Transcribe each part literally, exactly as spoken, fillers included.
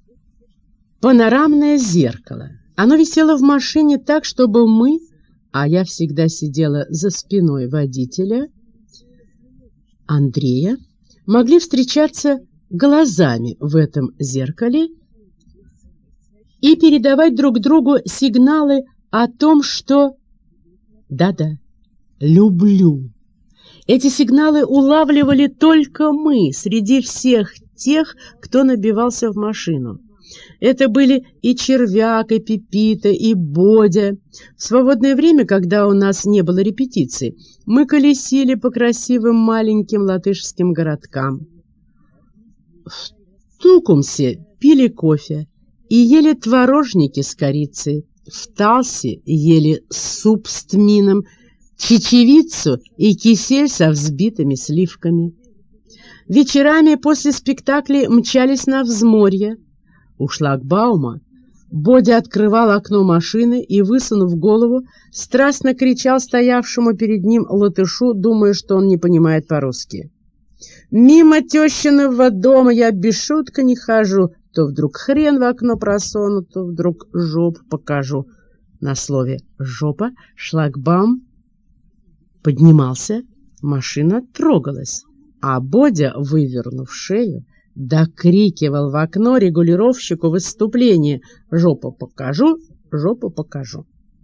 панорамное зеркало. Оно висело в машине так, чтобы мы, а я всегда сидела за спиной водителя, Андрея, могли встречаться глазами в этом зеркале и передавать друг другу сигналы о том, что «да-да, люблю». Эти сигналы улавливали только мы среди всех тех, кто набивался в машину. Это были и Червяк, и Пепита, и Бодя. В свободное время, когда у нас не было репетиций, мы колесили по красивым маленьким латышским городкам. В Тукумсе пили кофе и ели творожники с корицей. В Талсе ели суп с тмином, чечевицу и кисель со взбитыми сливками. Вечерами после спектаклей мчались на взморье. У шлагбаума Бодя открывал окно машины и, высунув голову, страстно кричал стоявшему перед ним латышу, думая, что он не понимает по-русски. «Мимо тещиного дома я без шутка не хожу, то вдруг хрен в окно просуну, то вдруг жопу покажу». На слове «жопа» шлагбаум поднимался, машина трогалась, а Бодя, вывернув шею, докрикивал в окно регулировщику выступление «Жопу покажу, жопу покажу».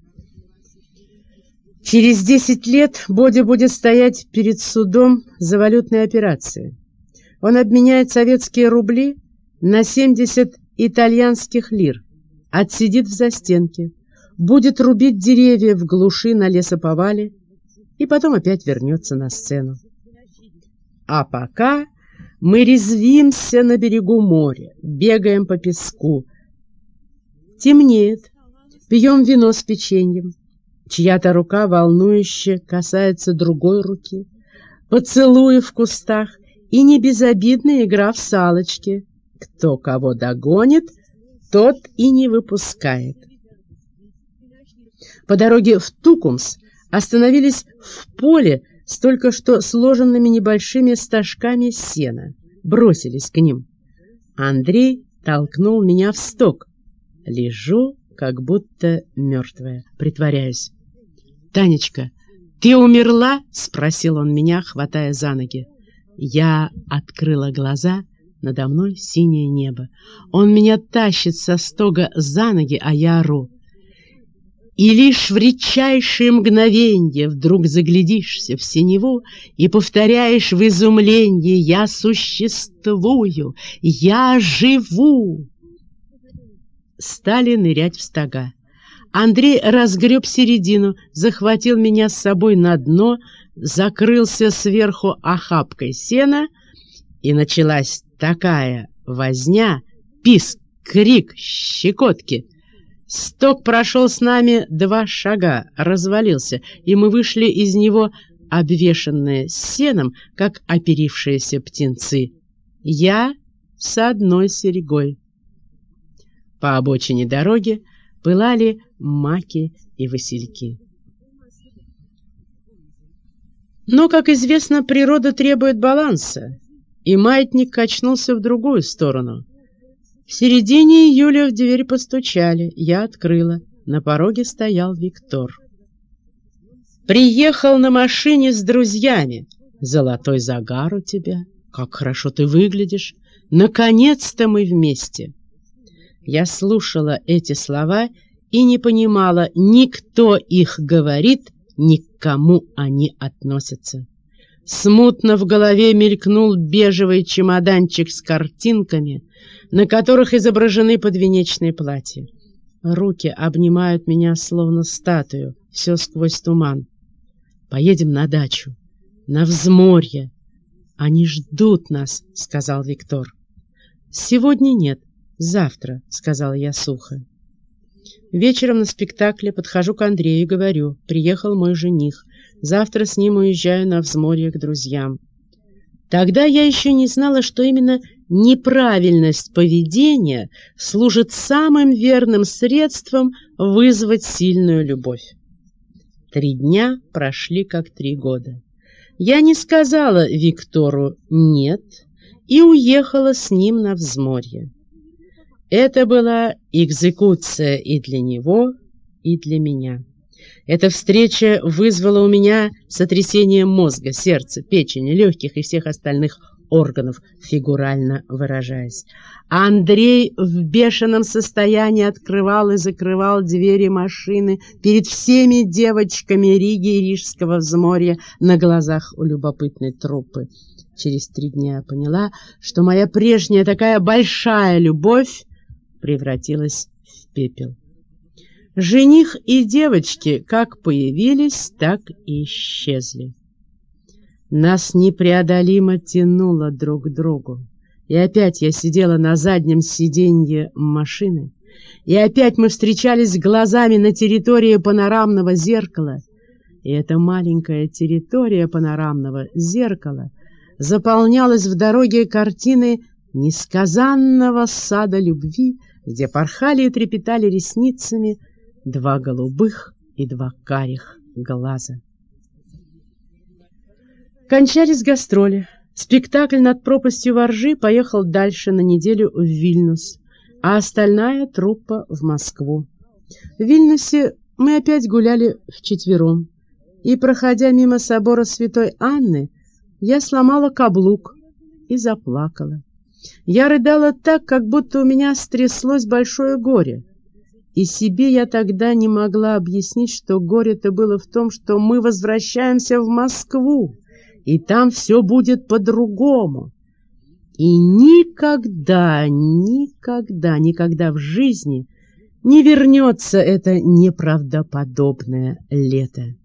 Через десять лет Бодя будет стоять перед судом за валютные операции. Он обменяет советские рубли на семьдесят итальянских лир, отсидит в застенке, будет рубить деревья в глуши на лесоповале и потом опять вернется на сцену. А пока мы резвимся на берегу моря, бегаем по песку. Темнеет, пьем вино с печеньем. Чья-то рука волнующе касается другой руки. Поцелуи в кустах и небезобидная игра в салочки. Кто кого догонит, тот и не выпускает. По дороге в Тукумс остановились в поле с только что сложенными небольшими стажками сена. Бросились к ним. Андрей толкнул меня в сток. Лежу, как будто мертвая, притворяюсь. «Танечка, ты умерла?» — спросил он меня, хватая за ноги. Я открыла глаза, надо мной синее небо. Он меня тащит со стога за ноги, а я ору. И лишь в редчайшие мгновенья вдруг заглядишься в синеву и повторяешь в изумлении: «Я существую! Я живу!» Стали нырять в стога. Андрей разгреб середину, захватил меня с собой на дно, закрылся сверху охапкой сена, и началась такая возня, писк, крик, щекотки. Сток прошел с нами два шага, развалился, и мы вышли из него, обвешанные сеном, как оперившиеся птенцы. Я с одной серьгой. По обочине дороги пылали маки и васильки. Но, как известно, природа требует баланса, и маятник качнулся в другую сторону. В середине июля в дверь постучали, я открыла. На пороге стоял Виктор. «Приехал на машине с друзьями. Золотой загар у тебя. Как хорошо ты выглядишь. Наконец-то мы вместе». Я слушала эти слова и не понимала, ни кто их говорит, ни к кому они относятся. Смутно в голове мелькнул бежевый чемоданчик с картинками, на которых изображены подвенечные платья. Руки обнимают меня, словно статую, все сквозь туман. «Поедем на дачу, на взморье. Они ждут нас», — сказал Виктор. «Сегодня нет, завтра», — сказала я сухо. Вечером на спектакле подхожу к Андрею и говорю: «Приехал мой жених. Завтра с ним уезжаю на взморье к друзьям». Тогда я еще не знала, что именно неправильность поведения служит самым верным средством вызвать сильную любовь. Три дня прошли как три года. Я не сказала Виктору «нет» и уехала с ним на взморье. Это была экзекуция и для него, и для меня. Эта встреча вызвала у меня сотрясение мозга, сердца, печени, легких и всех остальных органов, фигурально выражаясь. Андрей в бешеном состоянии открывал и закрывал двери машины перед всеми девочками Риги и Рижского взморья на глазах у любопытной труппы. Через три дня я поняла, что моя прежняя такая большая любовь превратилась в пепел. Жених и девочки как появились, так и исчезли. Нас непреодолимо тянуло друг к другу. И опять я сидела на заднем сиденье машины, и опять мы встречались глазами на территории панорамного зеркала. И эта маленькая территория панорамного зеркала заполнялась в дороге картины несказанного сада любви, где порхали и трепетали ресницами два голубых и два карих глаза. Кончались гастроли. Спектакль «Над пропастью воржи» поехал дальше на неделю в Вильнюс, а остальная труппа в Москву. В Вильнюсе мы опять гуляли вчетвером, и, проходя мимо собора Святой Анны, я сломала каблук и заплакала. Я рыдала так, как будто у меня стряслось большое горе. И себе я тогда не могла объяснить, что горе-то было в том, что мы возвращаемся в Москву, и там все будет по-другому. И никогда, никогда, никогда в жизни не вернется это неправдоподобное лето.